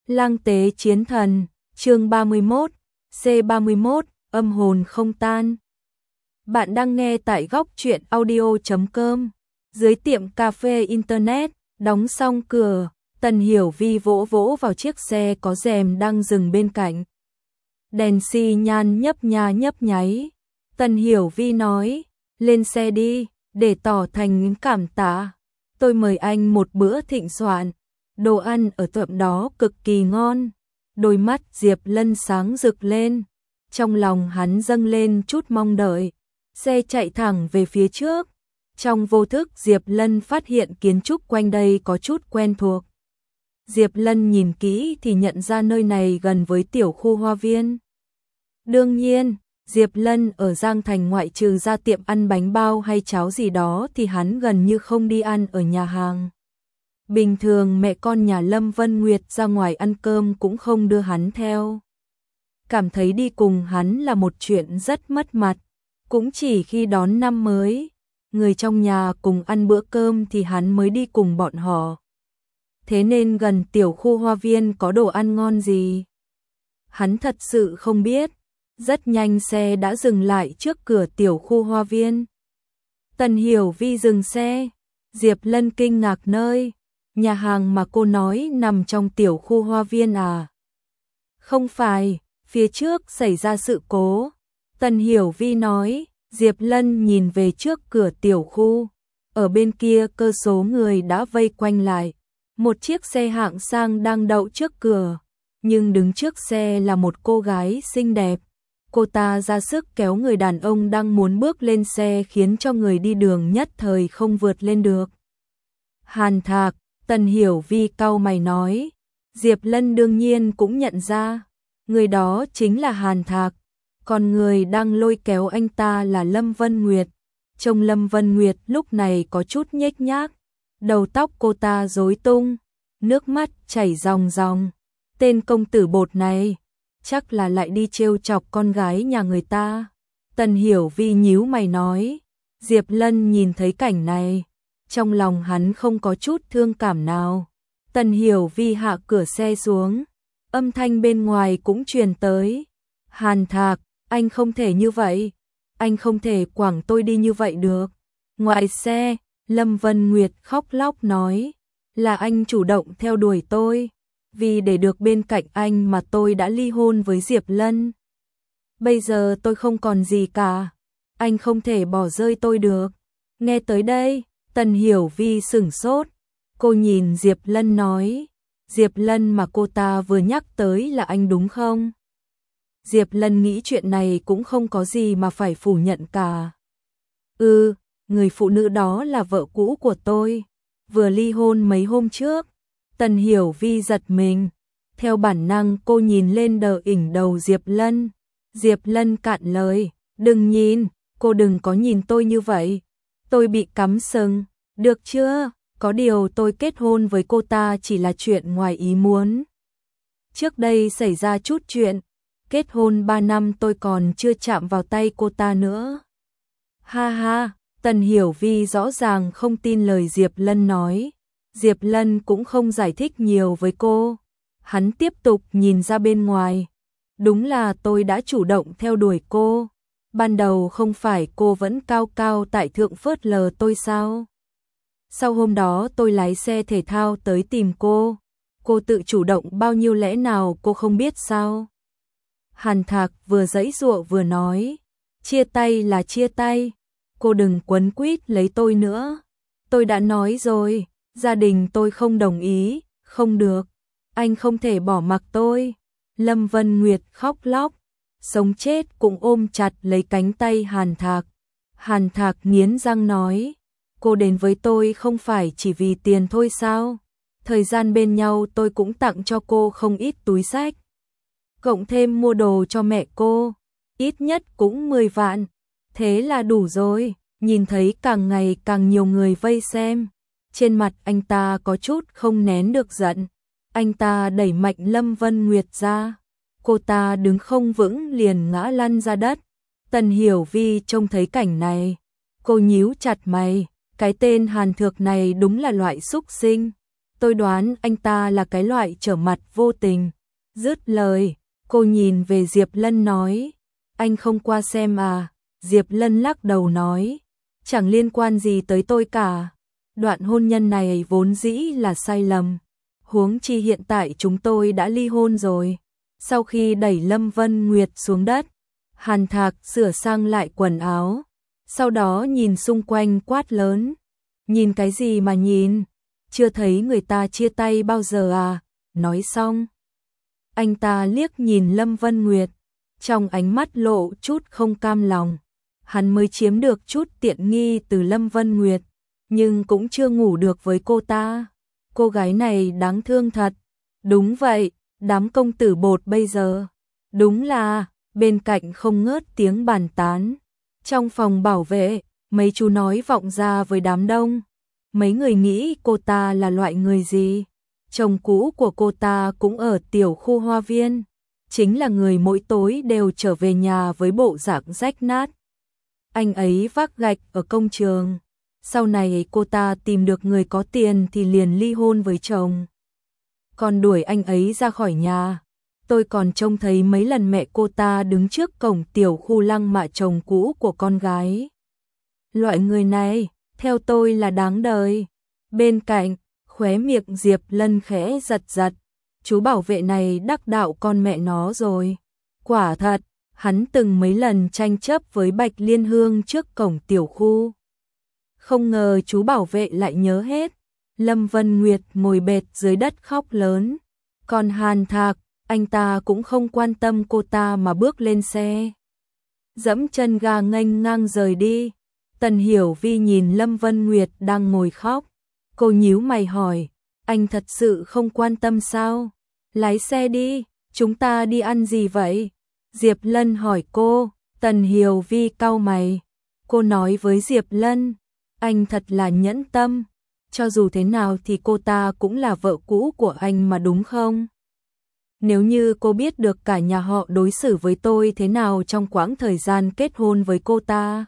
Lang tế chiến thần, chương 31, C31, âm hồn không tan. Bạn đang nghe tại góc truyện audio.com. Dưới tiệm cà phê internet, đóng xong cửa, Tần Hiểu Vi vỗ vỗ vào chiếc xe có rèm đang dừng bên cạnh. Đèn xi nhan nhấp nháy. Tần Hiểu Vi nói, lên xe đi, để tỏ thành cảm tạ. Tôi mời anh một bữa thịnh soạn. Đồ ăn ở tiệm đó cực kỳ ngon. Đôi mắt Diệp Lân sáng rực lên. Trong lòng hắn dâng lên chút mong đợi. Xe chạy thẳng về phía trước. Trong vô thức Diệp Lân phát hiện kiến trúc quanh đây có chút quen thuộc. Diệp Lân nhìn kỹ thì nhận ra nơi này gần với tiểu khu hoa viên. Đương nhiên, Diệp Lân ở Giang Thành ngoại trừ ra tiệm ăn bánh bao hay cháo gì đó thì hắn gần như không đi ăn ở nhà hàng. Bình thường mẹ con nhà Lâm Vân Nguyệt ra ngoài ăn cơm cũng không đưa hắn theo. Cảm thấy đi cùng hắn là một chuyện rất mất mặt. Cũng chỉ khi đón năm mới, người trong nhà cùng ăn bữa cơm thì hắn mới đi cùng bọn họ. Thế nên gần tiểu khu hoa viên có đồ ăn ngon gì? Hắn thật sự không biết. Rất nhanh xe đã dừng lại trước cửa tiểu khu hoa viên. Tần Hiểu Vi dừng xe. Diệp Lân kinh ngạc nơi. Nhà hàng mà cô nói nằm trong tiểu khu hoa viên à? Không phải, phía trước xảy ra sự cố. Tần Hiểu Vi nói. Diệp Lân nhìn về trước cửa tiểu khu. Ở bên kia cơ số người đã vây quanh lại. Một chiếc xe hạng sang đang đậu trước cửa. Nhưng đứng trước xe là một cô gái xinh đẹp. Cô ta ra sức kéo người đàn ông đang muốn bước lên xe khiến cho người đi đường nhất thời không vượt lên được. Hàn Thạc, Tần Hiểu Vi cau mày nói. Diệp Lân đương nhiên cũng nhận ra. Người đó chính là Hàn Thạc. Còn người đang lôi kéo anh ta là Lâm Vân Nguyệt. Trông Lâm Vân Nguyệt lúc này có chút nhếch nhác. Đầu tóc cô ta rối tung. Nước mắt chảy ròng ròng. Tên công tử bột này chắc là lại đi trêu chọc con gái nhà người ta. Tần Hiểu Vi nhíu mày nói. Diệp Lân nhìn thấy cảnh này, trong lòng hắn không có chút thương cảm nào. Tần Hiểu Vi hạ cửa xe xuống. Âm thanh bên ngoài cũng truyền tới. Hàn Thạc, anh không thể như vậy. Anh không thể quẳng tôi đi như vậy được. Ngoài xe, Lâm Vân Nguyệt khóc lóc nói. Là anh chủ động theo đuổi tôi. Vì để được bên cạnh anh mà tôi đã ly hôn với Diệp Lân. Bây giờ tôi không còn gì cả. Anh không thể bỏ rơi tôi được. Nghe tới đây, Tần Hiểu Vi sửng sốt. Cô nhìn Diệp Lân nói. Diệp Lân mà cô ta vừa nhắc tới là anh đúng không? Diệp Lân nghĩ chuyện này cũng không có gì mà phải phủ nhận cả. Người phụ nữ đó là vợ cũ của tôi. Vừa ly hôn mấy hôm trước. Tần Hiểu Vi giật mình. Theo bản năng cô nhìn lên đỉnh đầu Diệp Lân. Diệp Lân cạn lời. Đừng nhìn, cô đừng có nhìn tôi như vậy. Tôi bị cắm sừng. Được chưa? Có điều tôi kết hôn với cô ta chỉ là chuyện ngoài ý muốn. Trước đây xảy ra chút chuyện. Kết hôn 3 năm tôi còn chưa chạm vào tay cô ta nữa. Ha ha, Tần Hiểu Vi rõ ràng không tin lời Diệp Lân nói. Diệp Lân cũng không giải thích nhiều với cô. Hắn tiếp tục nhìn ra bên ngoài. Đúng là tôi đã chủ động theo đuổi cô. Ban đầu không phải cô vẫn cao cao tại thượng phớt lờ tôi sao? Sau hôm đó tôi lái xe thể thao tới tìm cô. Cô tự chủ động bao nhiêu lẽ nào cô không biết sao? Hàn Thạc vừa giãy giụa vừa nói. Chia tay là chia tay. Cô đừng quấn quýt lấy tôi nữa. Tôi đã nói rồi. Gia đình tôi không đồng ý. Không được. Anh không thể bỏ mặc tôi. Lâm Vân Nguyệt khóc lóc. Sống chết cũng ôm chặt lấy cánh tay Hàn Thạc. Hàn Thạc nghiến răng nói. Cô đến với tôi không phải chỉ vì tiền thôi sao? Thời gian bên nhau tôi cũng tặng cho cô không ít túi xách. Cộng thêm mua đồ cho mẹ cô. Ít nhất cũng 10 vạn. Thế là đủ rồi. Nhìn thấy càng ngày càng nhiều người vây xem. Trên mặt anh ta có chút không nén được giận. Anh ta đẩy mạnh Lâm Vân Nguyệt ra. Cô ta đứng không vững liền ngã lăn ra đất. Tần Hiểu Vi trông thấy cảnh này. Cô nhíu chặt mày. Cái tên Hàn Thược này đúng là loại xúc sinh. tôi đoán anh ta là cái loại trở mặt vô tình. Dứt lời, cô nhìn về Diệp Lân nói, anh không qua xem à? Diệp Lân lắc đầu nói, chẳng liên quan gì tới tôi cả. Đoạn hôn nhân này vốn dĩ là sai lầm. Huống chi hiện tại chúng tôi đã ly hôn rồi. Sau khi đẩy Lâm Vân Nguyệt xuống đất, Hàn Thạc sửa sang lại quần áo, sau đó nhìn xung quanh quát lớn. Nhìn cái gì mà nhìn? Chưa thấy người ta chia tay bao giờ à? Nói xong, anh ta liếc nhìn Lâm Vân Nguyệt, trong ánh mắt lộ chút không cam lòng. Hắn mới chiếm được chút tiện nghi từ Lâm Vân Nguyệt, nhưng cũng chưa ngủ được với cô ta. Cô gái này đáng thương thật. Đúng vậy, đám công tử bột bây giờ. Đúng là, bên cạnh không ngớt tiếng bàn tán. Trong phòng bảo vệ, mấy chú nói vọng ra với đám đông. Mấy người nghĩ cô ta là loại người gì? Chồng cũ của cô ta cũng ở tiểu khu Hoa Viên. Chính là người mỗi tối đều trở về nhà với bộ dạng rách nát. Anh ấy vác gạch ở công trường. Sau này cô ta tìm được người có tiền thì liền ly hôn với chồng. Còn đuổi anh ấy ra khỏi nhà. Tôi còn trông thấy mấy lần mẹ cô ta đứng trước cổng tiểu khu lăng mạ chồng cũ của con gái. Loại người này, theo tôi là đáng đời. Bên cạnh, khóe miệng Diệp Lân khẽ giật giật. Chú bảo vệ này đắc đạo con mẹ nó rồi. Quả thật, hắn từng mấy lần tranh chấp với Bạch Liên Hương trước cổng tiểu khu. Không ngờ chú bảo vệ lại nhớ hết. Lâm Vân Nguyệt ngồi bệt dưới đất khóc lớn. Còn Hàn Thạc, anh ta cũng không quan tâm cô ta mà bước lên xe. Dẫm chân ga nghênh ngang rời đi. Tần Hiểu Vi nhìn Lâm Vân Nguyệt đang ngồi khóc. Cô nhíu mày hỏi, anh thật sự không quan tâm sao? Lái xe đi, chúng ta đi ăn gì vậy? Diệp Lân hỏi cô. Tần Hiểu Vi cau mày. Cô nói với Diệp Lân, anh thật là nhẫn tâm. Cho dù thế nào thì cô ta cũng là vợ cũ của anh mà đúng không? Nếu như cô biết được cả nhà họ đối xử với tôi thế nào trong quãng thời gian kết hôn với cô ta,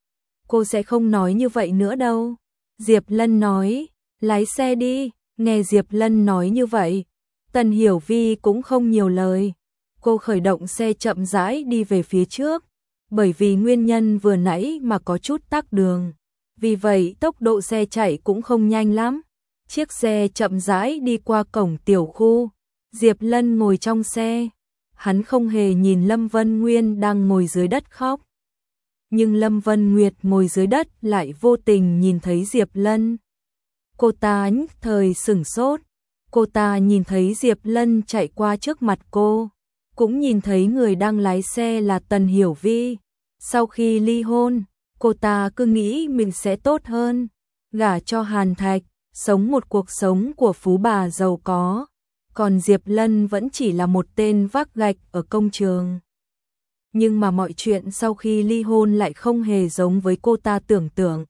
cô sẽ không nói như vậy nữa đâu. Diệp Lân nói, lái xe đi. Nghe Diệp Lân nói như vậy, Tần Hiểu Vi cũng không nhiều lời. Cô khởi động xe chậm rãi đi về phía trước, bởi vì nguyên nhân vừa nãy mà có chút tắc đường. Vì vậy tốc độ xe chạy cũng không nhanh lắm. Chiếc xe chậm rãi đi qua cổng tiểu khu. Diệp Lân ngồi trong xe. Hắn không hề nhìn Lâm Vân Nguyên đang ngồi dưới đất khóc. Nhưng Lâm Vân Nguyệt ngồi dưới đất lại vô tình nhìn thấy Diệp Lân. Cô ta nhất thời sửng sốt. Cô ta nhìn thấy Diệp Lân chạy qua trước mặt cô. Cũng nhìn thấy người đang lái xe là Tần Hiểu Vi. Sau khi ly hôn, cô ta cứ nghĩ mình sẽ tốt hơn, gả cho Hàn Thạch, sống một cuộc sống của phú bà giàu có. Còn Diệp Lân vẫn chỉ là một tên vác gạch ở công trường. Nhưng mà mọi chuyện sau khi ly hôn lại không hề giống với cô ta tưởng tượng.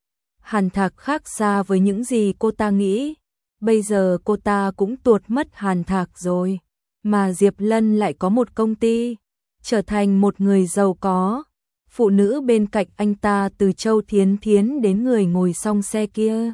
Hàn Thạc khác xa với những gì cô ta nghĩ. Bây giờ cô ta cũng tuột mất Hàn Thạc rồi. Mà Diệp Lân lại có một công ty, trở thành một người giàu có. Phụ nữ bên cạnh anh ta từ Châu Thiến Thiến đến người ngồi song xe kia,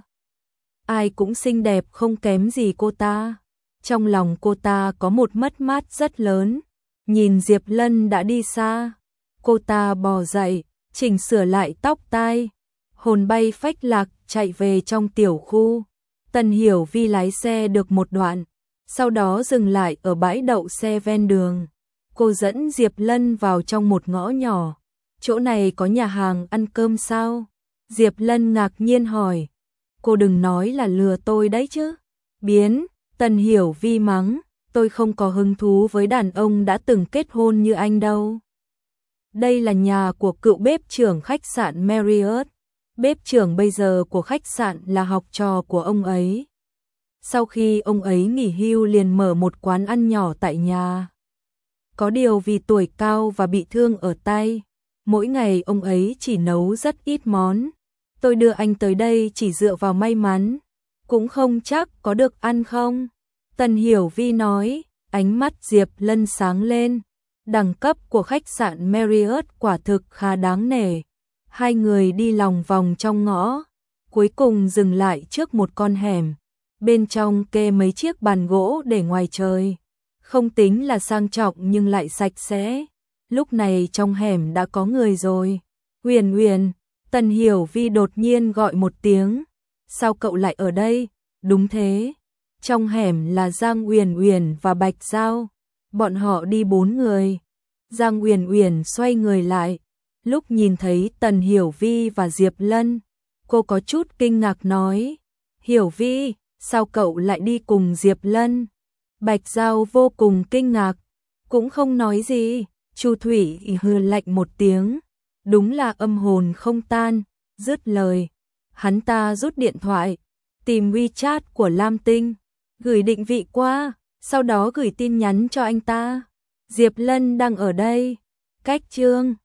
ai cũng xinh đẹp không kém gì cô ta. Trong lòng cô ta có một mất mát rất lớn. Nhìn Diệp Lân đã đi xa, cô ta bò dậy, chỉnh sửa lại tóc tai, hồn bay phách lạc chạy về trong tiểu khu. Tần Hiểu Vi lái xe được một đoạn, sau đó dừng lại ở bãi đậu xe ven đường. Cô dẫn Diệp Lân vào trong một ngõ nhỏ. Chỗ này có nhà hàng ăn cơm sao? Diệp Lân ngạc nhiên hỏi. Cô đừng nói là lừa tôi đấy chứ. Biến, Tần Hiểu Vi mắng, tôi không có hứng thú với đàn ông đã từng kết hôn như anh đâu. Đây là nhà của cựu bếp trưởng khách sạn Marriott. Bếp trưởng bây giờ của khách sạn là học trò của ông ấy. Sau khi ông ấy nghỉ hưu liền mở một quán ăn nhỏ tại nhà. Có điều vì tuổi cao và bị thương ở tay, mỗi ngày ông ấy chỉ nấu rất ít món. Tôi đưa anh tới đây chỉ dựa vào may mắn, cũng không chắc có được ăn không. Tần Hiểu Vi nói, ánh mắt Diệp Lân sáng lên. Đẳng cấp của khách sạn Marriott quả thực khá đáng nể. Hai người đi lòng vòng trong ngõ, cuối cùng dừng lại trước một con hẻm. bên trong kê mấy chiếc bàn gỗ để ngoài trời, không tính là sang trọng nhưng lại sạch sẽ. Lúc này trong hẻm đã có người rồi. Uyển Uyển, Tần Hiểu Vi đột nhiên gọi một tiếng. Sao cậu lại ở đây? Đúng thế. Trong hẻm là Giang Uyển Uyển và Bạch Giao. Bọn họ đi 4 người. Giang Uyển Uyển xoay người lại. Lúc nhìn thấy Tần Hiểu Vi và Diệp Lân, cô có chút kinh ngạc nói. Hiểu Vi, sao cậu lại đi cùng Diệp Lân? Bạch Giao vô cùng kinh ngạc, cũng không nói gì. Chu Thủy hừ lạnh một tiếng. Đúng là âm hồn không tan. Dứt lời, hắn ta rút điện thoại, tìm WeChat của Lam Tinh, gửi định vị qua, sau đó gửi tin nhắn cho anh ta. Diệp Lân đang ở đây. Cách chương